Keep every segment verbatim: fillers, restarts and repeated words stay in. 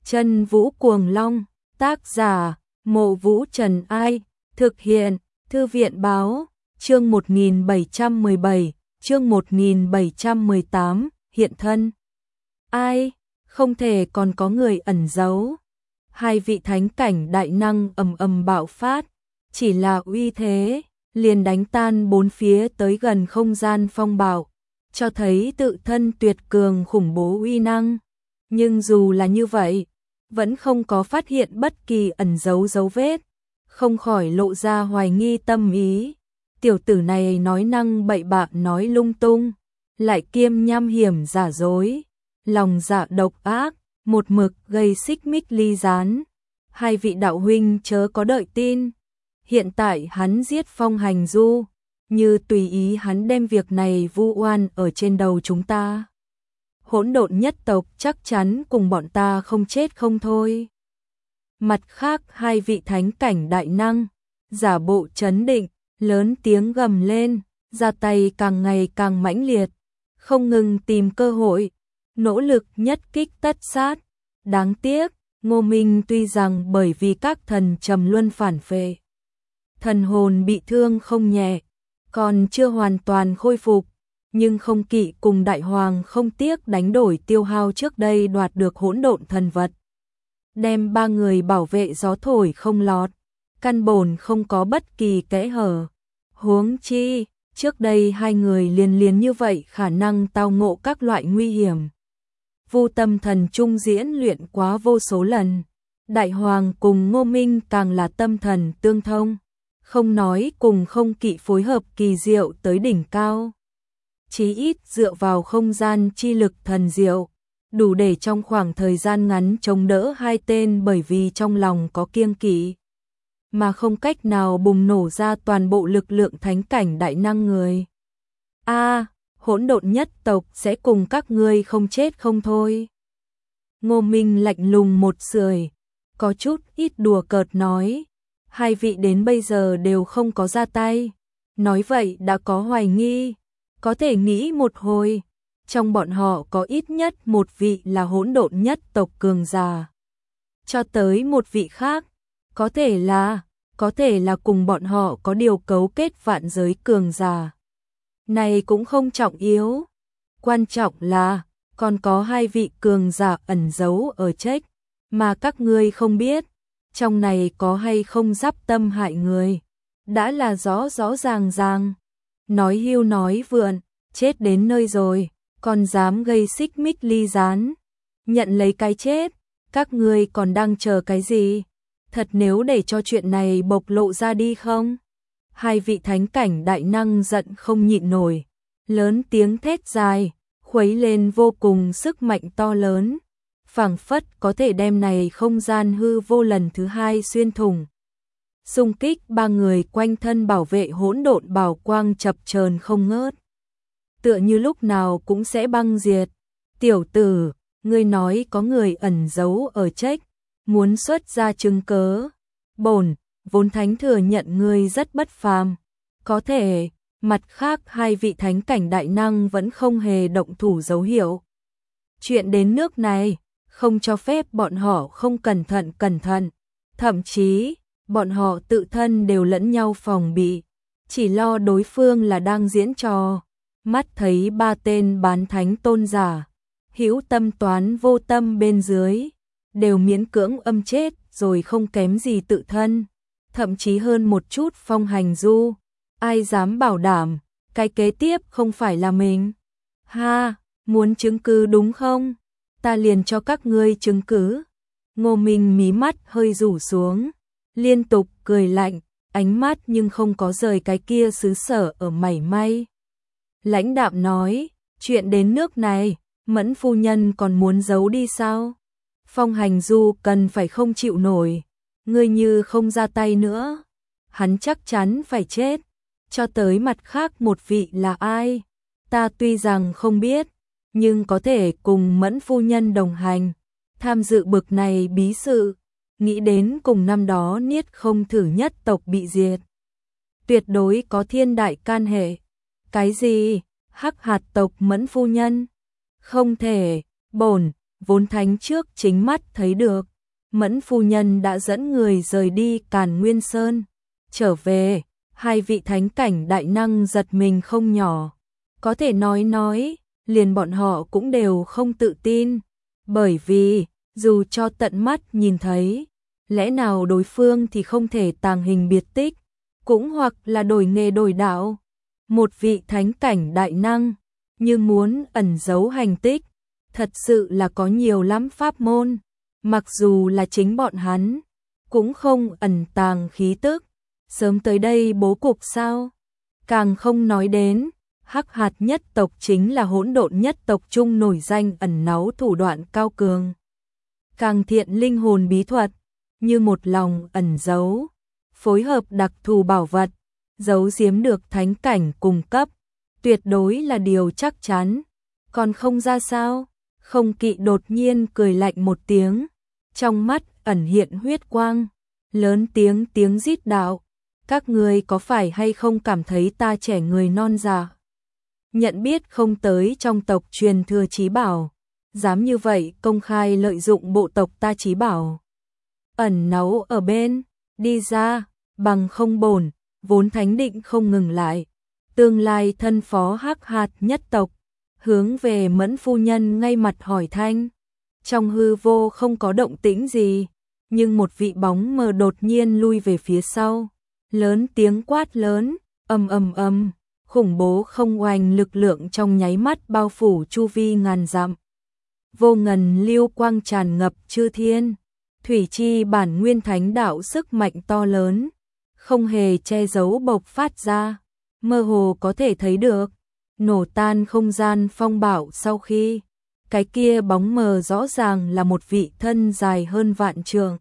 Chân Vũ Cuồng Long, tác giả, Mộ Vũ Trần Ai, thực hiện, Thư viện Báo, chương một nghìn bảy trăm mười bảy, chương một nghìn bảy trăm mười tám, hiện thân. Ai, không thể còn có người ẩn giấu. Hai vị thánh cảnh đại năng ầm ầm bạo phát, chỉ là uy thế, liền đánh tan bốn phía tới gần không gian phong bạo, cho thấy tự thân tuyệt cường khủng bố uy năng. Nhưng dù là như vậy, vẫn không có phát hiện bất kỳ ẩn giấu dấu vết, không khỏi lộ ra hoài nghi tâm ý. Tiểu tử này nói năng bậy bạ nói lung tung, lại kiêm nham hiểm giả dối, lòng dạ độc ác, một mực gây xích mích ly gián. Hai vị đạo huynh chớ có đợi tin. Hiện tại hắn giết Phong Hành Du, như tùy ý hắn đem việc này vu oan ở trên đầu chúng ta. Hỗn độn nhất tộc chắc chắn cùng bọn ta không chết không thôi. Mặt khác hai vị thánh cảnh đại năng, giả bộ trấn định, lớn tiếng gầm lên, ra tay càng ngày càng mãnh liệt, không ngừng tìm cơ hội, nỗ lực nhất kích tất sát. Đáng tiếc, Ngô Minh tuy rằng bởi vì các thần trầm luân phản phệ, thần hồn bị thương không nhẹ, còn chưa hoàn toàn khôi phục, nhưng không kỵ cùng đại hoàng không tiếc đánh đổi tiêu hao trước đây đoạt được hỗn độn thần vật, đem ba người bảo vệ gió thổi không lọt, căn bổn không có bất kỳ kẽ hở. Huống chi, trước đây hai người liền liền như vậy khả năng tao ngộ các loại nguy hiểm. Vu Tâm Thần trung diễn luyện quá vô số lần, đại hoàng cùng Ngô Minh càng là tâm thần tương thông, không nói cùng không kỵ phối hợp kỳ diệu tới đỉnh cao. Chí ít dựa vào không gian chi lực thần diệu, đủ để trong khoảng thời gian ngắn chống đỡ hai tên bởi vì trong lòng có kiêng kỵ, mà không cách nào bùng nổ ra toàn bộ lực lượng thánh cảnh đại năng người. A, hỗn độn nhất tộc sẽ cùng các ngươi không chết không thôi. Ngô Minh lạnh lùng một sưởi, có chút ít đùa cợt nói, hai vị đến bây giờ đều không có ra tay, nói vậy đã có hoài nghi, có thể nghĩ một hồi, trong bọn họ có ít nhất một vị là hỗn độn nhất tộc cường giả, cho tới một vị khác, có thể là, có thể là cùng bọn họ có điều cấu kết vạn giới cường giả. Này cũng không trọng yếu, quan trọng là còn có hai vị cường giả ẩn giấu ở trách, mà các ngươi không biết, trong này có hay không giáp tâm hại người, đã là rõ rõ ràng ràng. Nói hưu nói vượn, chết đến nơi rồi, còn dám gây xích mích ly gián, nhận lấy cái chết, các ngươi còn đang chờ cái gì? Thật nếu để cho chuyện này bộc lộ ra đi không? Hai vị thánh cảnh đại năng giận không nhịn nổi, lớn tiếng thét dài, khuấy lên vô cùng sức mạnh to lớn, phảng phất có thể đem này không gian hư vô lần thứ hai xuyên thủng. Xung kích ba người quanh thân bảo vệ hỗn độn bảo quang chập chờn không ngớt, tựa như lúc nào cũng sẽ băng diệt. Tiểu tử, ngươi nói có người ẩn giấu ở trách, muốn xuất ra chứng cớ. Bổn vốn thánh thừa nhận ngươi rất bất phàm, có thể, mặt khác hai vị thánh cảnh đại năng vẫn không hề động thủ dấu hiệu. Chuyện đến nước này, không cho phép bọn họ không cẩn thận cẩn thận, thậm chí, bọn họ tự thân đều lẫn nhau phòng bị, chỉ lo đối phương là đang diễn trò. Mắt thấy ba tên bán thánh tôn giả, hữu tâm toán vô tâm bên dưới, đều miễn cưỡng âm chết rồi không kém gì tự thân, thậm chí hơn một chút Phong Hành Du. Ai dám bảo đảm, cái kế tiếp không phải là mình? Ha, muốn chứng cứ đúng không? Ta liền cho các ngươi chứng cứ. Ngô Minh mí mắt hơi rủ xuống, liên tục cười lạnh, ánh mắt nhưng không có rời cái kia xứ sở ở mảy may. Lãnh đạm nói, chuyện đến nước này, Mẫn phu nhân còn muốn giấu đi sao? Phong Hành Du cần phải không chịu nổi, ngươi như không ra tay nữa, hắn chắc chắn phải chết. Cho tới mặt khác một vị là ai, ta tuy rằng không biết, nhưng có thể cùng Mẫn phu nhân đồng hành, tham dự bực này bí sự, nghĩ đến cùng năm đó Niết Không thử nhất tộc bị diệt, tuyệt đối có thiên đại can hệ. Cái gì? Hắc hạt tộc Mẫn phu nhân? Không thể, bổn vốn thánh trước chính mắt thấy được, Mẫn phu nhân đã dẫn người rời đi Càn Nguyên Sơn. Trở về, hai vị thánh cảnh đại năng giật mình không nhỏ. Có thể nói nói, liền bọn họ cũng đều không tự tin. Bởi vì, dù cho tận mắt nhìn thấy, lẽ nào đối phương thì không thể tàng hình biệt tích, cũng hoặc là đổi nghề đổi đạo. Một vị thánh cảnh đại năng, như muốn ẩn giấu hành tích, thật sự là có nhiều lắm pháp môn, mặc dù là chính bọn hắn, cũng không ẩn tàng khí tức, sớm tới đây bố cục sao? Càng không nói đến, Hắc Hạt nhất tộc chính là hỗn độn nhất tộc chung nổi danh ẩn náu thủ đoạn cao cường. Càng thiện linh hồn bí thuật, như một lòng ẩn giấu, phối hợp đặc thù bảo vật, giấu giếm được thánh cảnh cùng cấp, tuyệt đối là điều chắc chắn. Còn không ra sao? Không Kỵ đột nhiên cười lạnh một tiếng, trong mắt ẩn hiện huyết quang, lớn tiếng tiếng rít đạo, các người có phải hay không cảm thấy ta trẻ người non già? Nhận biết không tới trong tộc truyền thừa chí bảo, dám như vậy công khai lợi dụng bộ tộc ta chí bảo. Ẩn náu ở bên, đi ra, bằng không bổn, vốn thánh định không ngừng lại. Tương lai thân phó Hắc Hạt nhất tộc, hướng về Mẫn phu nhân ngay mặt hỏi thanh. Trong hư vô không có động tĩnh gì, nhưng một vị bóng mờ đột nhiên lui về phía sau, lớn tiếng quát lớn, ầm ầm ầm, khủng bố không oanh lực lượng trong nháy mắt bao phủ chu vi ngàn dặm. Vô ngần lưu quang tràn ngập chư thiên, thủy chi bản nguyên thánh đạo sức mạnh to lớn, không hề che giấu bộc phát ra, mơ hồ có thể thấy được, nổ tan không gian phong bạo sau khi, cái kia bóng mờ rõ ràng là một vị thân dài hơn vạn trượng,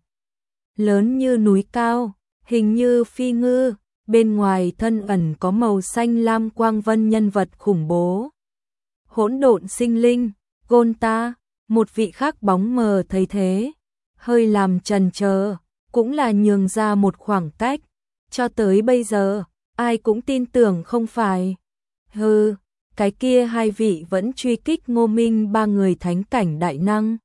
lớn như núi cao, hình như phi ngư, bên ngoài thân ẩn có màu xanh lam quang vân nhân vật khủng bố. Hỗn độn sinh linh, Gonta, một vị khác bóng mờ thấy thế, hơi làm chần chờ, cũng là nhường ra một khoảng cách, cho tới bây giờ, ai cũng tin tưởng không phải. Hừ, cái kia hai vị vẫn truy kích Ngô Minh ba người thánh cảnh đại năng.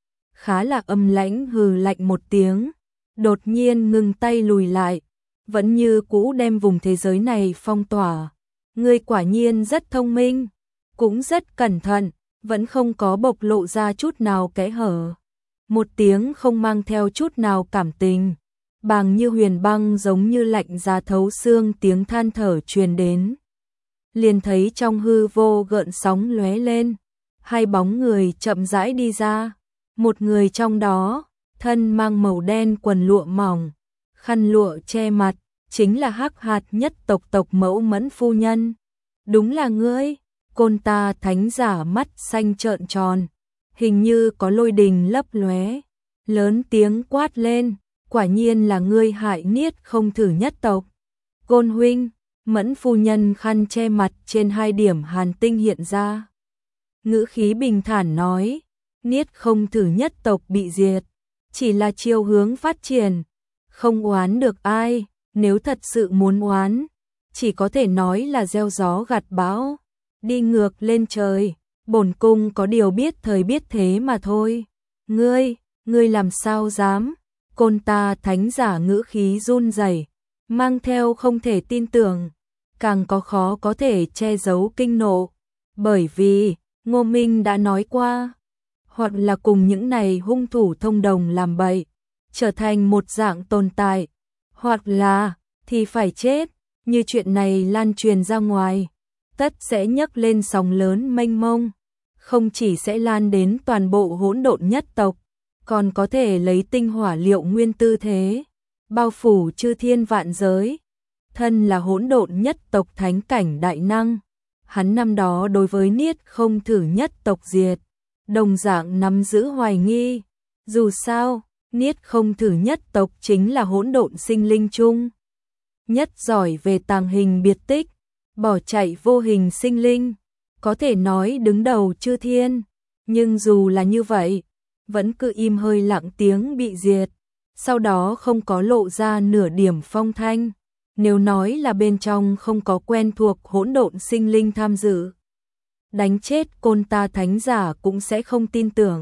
Khá là âm lãnh hừ lạnh một tiếng, đột nhiên ngừng tay lùi lại, vẫn như cũ đem vùng thế giới này phong tỏa. Ngươi quả nhiên rất thông minh, cũng rất cẩn thận, vẫn không có bộc lộ ra chút nào kẽ hở. Một tiếng không mang theo chút nào cảm tình, bàng như huyền băng giống như lạnh giá thấu xương tiếng than thở truyền đến. Liền thấy trong hư vô gợn sóng lóe lên, hai bóng người chậm rãi đi ra, một người trong đó, thân mang màu đen quần lụa mỏng, khăn lụa che mặt, chính là Hắc Hạt nhất tộc tộc mẫu Mẫn phu nhân. Đúng là ngươi, Gonta thánh giả mắt xanh trợn tròn, hình như có lôi đình lấp lóe, lớn tiếng quát lên, quả nhiên là ngươi hại Niết không thử nhất tộc. Gon huynh, Mẫn phu nhân khăn che mặt trên hai điểm hàn tinh hiện ra. Ngữ khí bình thản nói, Niết không thử nhất tộc bị diệt, chỉ là chiều hướng phát triển, không oán được ai, nếu thật sự muốn oán, chỉ có thể nói là gieo gió gặt bão, đi ngược lên trời, bổn cung có điều biết thời biết thế mà thôi. Ngươi, ngươi làm sao dám? Gonta thánh giả ngữ khí run rẩy, mang theo không thể tin tưởng, càng có khó có thể che giấu kinh nộ, bởi vì Ngô Minh đã nói qua, hoặc là cùng những này hung thủ thông đồng làm bậy, trở thành một dạng tồn tại, hoặc là thì phải chết. Như chuyện này lan truyền ra ngoài, tất sẽ nhấc lên sóng lớn mênh mông, không chỉ sẽ lan đến toàn bộ hỗn độn nhất tộc, còn có thể lấy tinh hỏa liệu nguyên tư thế, bao phủ chư thiên vạn giới. Thân là hỗn độn nhất tộc thánh cảnh đại năng, hắn năm đó đối với Niết không thử nhất tộc diệt, đồng dạng nắm giữ hoài nghi. Dù sao, Niết không thử nhất tộc chính là hỗn độn sinh linh chung nhất giỏi về tàng hình biệt tích, bỏ chạy vô hình sinh linh, có thể nói đứng đầu chư thiên, nhưng dù là như vậy, vẫn cứ im hơi lặng tiếng bị diệt, sau đó không có lộ ra nửa điểm phong thanh. Nếu nói là bên trong không có quen thuộc hỗn độn sinh linh tham dự, đánh chết Gonta thánh giả cũng sẽ không tin tưởng.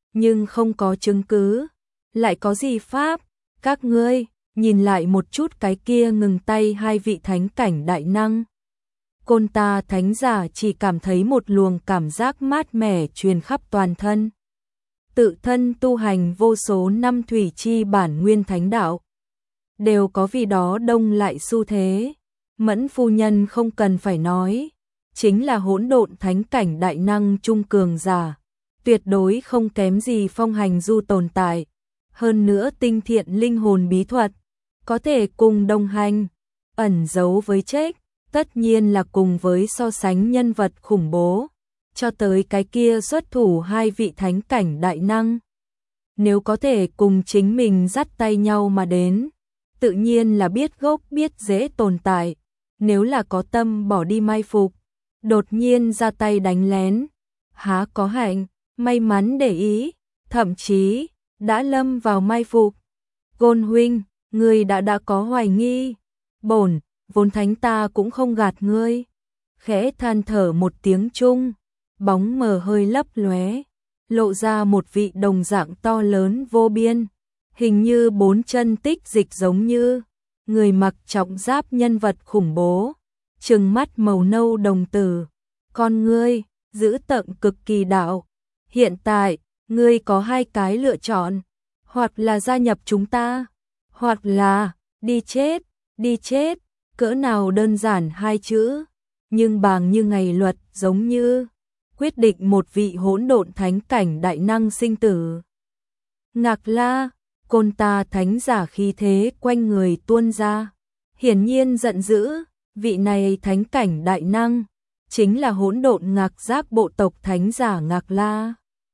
nhưng không có chứng cứ. Lại có gì pháp? Các ngươi, nhìn lại một chút cái kia ngừng tay hai vị thánh cảnh đại năng. Côn Ta thánh giả chỉ cảm thấy một luồng cảm giác mát mẻ truyền khắp toàn thân. Tự thân tu hành vô số năm thủy chi bản nguyên thánh đạo, đều có vì đó đông lại xu thế. Mẫn phu nhân không cần phải nói, chính là hỗn độn thánh cảnh đại năng trung cường giả, tuyệt đối không kém gì Phong Hành Du tồn tại. Hơn nữa tinh thiện linh hồn bí thuật, có thể cùng đồng hành, ẩn giấu với chết, tất nhiên là cùng với so sánh nhân vật khủng bố, cho tới cái kia xuất thủ hai vị thánh cảnh đại năng. Nếu có thể cùng chính mình dắt tay nhau mà đến, tự nhiên là biết gốc biết rễ tồn tại. Nếu là có tâm bỏ đi mai phục, đột nhiên ra tay đánh lén, há có hạnh, may mắn để ý, thậm chí đã lâm vào mai phục. Gôn huynh, ngươi đã đã có hoài nghi, bổn vốn thánh ta cũng không gạt ngươi. Khẽ than thở một tiếng chung, bóng mờ hơi lấp lóe, lộ ra một vị đồng dạng to lớn vô biên, hình như bốn chân tích dịch giống như người mặc trọng giáp nhân vật khủng bố, trừng mắt màu nâu đồng tử, con ngươi giữ tợn cực kỳ đạo. Hiện tại, ngươi có hai cái lựa chọn, hoặc là gia nhập chúng ta, hoặc là đi chết, đi chết, cỡ nào đơn giản hai chữ, nhưng bàng như ngày luật giống như quyết định một vị hỗn độn thánh cảnh đại năng sinh tử. Ngạc La, Côn Ta thánh giả khí thế quanh người tuôn ra, hiển nhiên giận dữ, vị này thánh cảnh đại năng chính là hỗn độn ngạc giác bộ tộc thánh giả Ngạc La.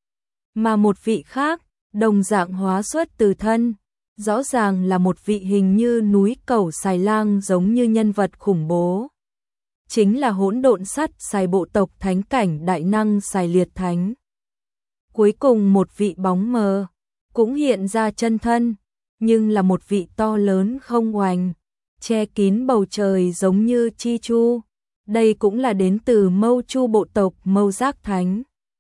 Mà một vị khác, đồng dạng hóa xuất từ thân, rõ ràng là một vị hình như núi cẩu xài lang giống như nhân vật khủng bố. Chính là hỗn độn sắt xài bộ tộc thánh cảnh đại năng xài liệt thánh. Cuối cùng một vị bóng mờ, cũng hiện ra chân thân, nhưng là một vị to lớn không oành, che kín bầu trời giống như chi chu. Đây cũng là đến từ Mâu Chu bộ tộc Mâu Giác Thánh.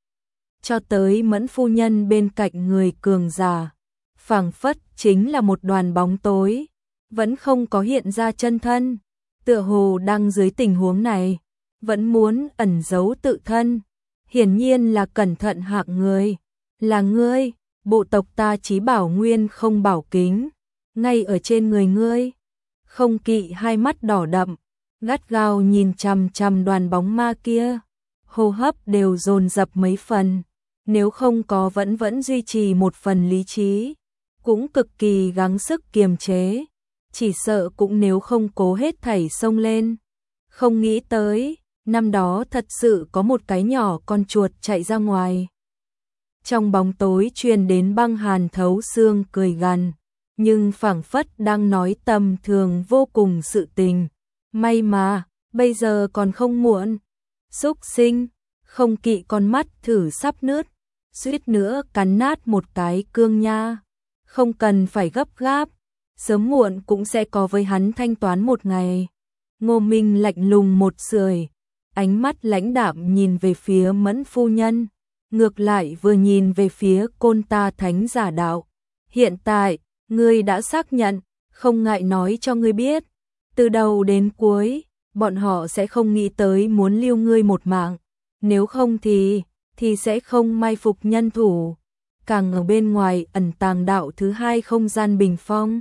Cho tới Mẫn phu nhân bên cạnh người cường giả, phảng phất chính là một đoàn bóng tối, vẫn không có hiện ra chân thân, tựa hồ đang dưới tình huống này, vẫn muốn ẩn giấu tự thân, hiển nhiên là cẩn thận hạng người, là ngươi, bộ tộc ta chí bảo nguyên không bảo kính, ngay ở trên người ngươi. Không Kỵ hai mắt đỏ đậm, gắt gao nhìn chằm chằm đoàn bóng ma kia, hô hấp đều dồn dập mấy phần, nếu không có vẫn vẫn duy trì một phần lý trí, cũng cực kỳ gắng sức kiềm chế, chỉ sợ cũng nếu không cố hết thảy xông lên. Không nghĩ tới, năm đó thật sự có một cái nhỏ con chuột chạy ra ngoài. Trong bóng tối truyền đến băng hàn thấu xương cười gằn, nhưng phảng phất đang nói tầm thường vô cùng sự tình. May mà, bây giờ còn không muộn. Xúc sinh, Không Kỵ con mắt thử sắp nứt, suýt nữa cắn nát một cái cương nha. Không cần phải gấp gáp, sớm muộn cũng sẽ có với hắn thanh toán một ngày. Ngô Minh lạnh lùng một sưởi, ánh mắt lãnh đạm nhìn về phía Mẫn phu nhân, ngược lại vừa nhìn về phía Côn Ta thánh giả đạo. Hiện tại, ngươi đã xác nhận, không ngại nói cho ngươi biết, từ đầu đến cuối, bọn họ sẽ không nghĩ tới muốn lưu ngươi một mạng, nếu không thì, thì sẽ không mai phục nhân thủ, càng ở bên ngoài ẩn tàng đạo thứ hai không gian bình phong.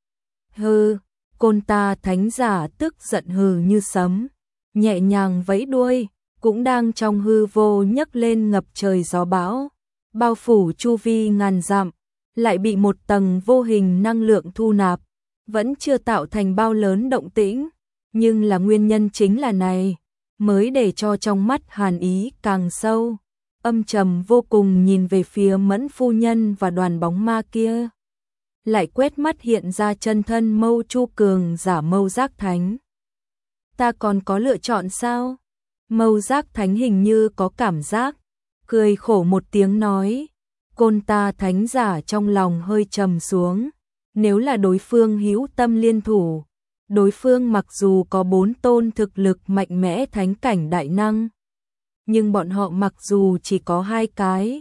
Hừ, Côn Ta thánh giả tức giận hừ như sấm, nhẹ nhàng vẫy đuôi, cũng đang trong hư vô nhấc lên ngập trời gió bão, bao phủ chu vi ngàn dặm, lại bị một tầng vô hình năng lượng thu nạp, vẫn chưa tạo thành bao lớn động tĩnh, nhưng là nguyên nhân chính là này, mới để cho trong mắt hàn ý càng sâu, âm trầm vô cùng nhìn về phía Mẫn phu nhân và đoàn bóng ma kia. Lại quét mắt hiện ra chân thân Mâu Chu cường giả Mâu Giác Thánh. Ta còn có lựa chọn sao? Mâu Giác Thánh hình như có cảm giác, cười khổ một tiếng nói. Côn Ta thánh giả trong lòng hơi trầm xuống, nếu là đối phương hữu tâm liên thủ, đối phương mặc dù có bốn tôn thực lực mạnh mẽ thánh cảnh đại năng, nhưng bọn họ mặc dù chỉ có hai cái,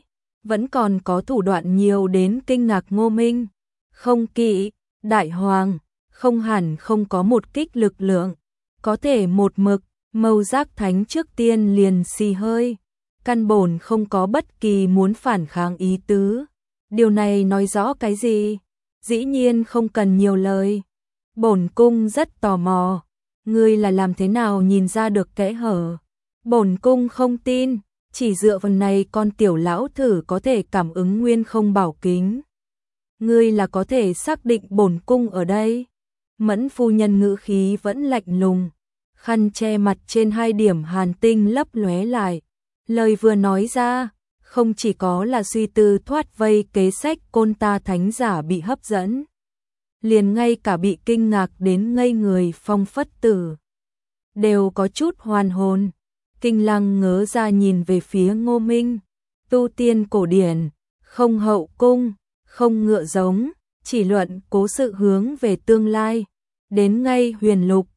vẫn còn có thủ đoạn nhiều đến kinh ngạc Ngô Minh. Không kỵ, đại hoàng, không hẳn không có một kích lực lượng, có thể một mực, Mâu Giác Thánh trước tiên liền xì hơi, căn bổn không có bất kỳ muốn phản kháng ý tứ. Điều này nói rõ cái gì? Dĩ nhiên không cần nhiều lời. Bổn cung rất tò mò, ngươi là làm thế nào nhìn ra được kẽ hở? Bổn cung không tin, chỉ dựa vào này con tiểu lão thử có thể cảm ứng nguyên không bảo kính. Ngươi là có thể xác định bổn cung ở đây? Mẫn phu nhân ngữ khí vẫn lạnh lùng, khăn che mặt trên hai điểm hàn tinh lấp lóe lại. Lời vừa nói ra, không chỉ có là suy tư thoát vây kế sách côn ta thánh giả bị hấp dẫn, liền ngay cả bị kinh ngạc đến ngây người Phong Phất Tử đều có chút hoàn hồn. Kinh Lăng ngớ ra nhìn về phía Ngô Minh, tu tiên cổ điển, không hậu cung, không ngựa giống, chỉ luận cố sự hướng về tương lai, đến ngay huyền lục,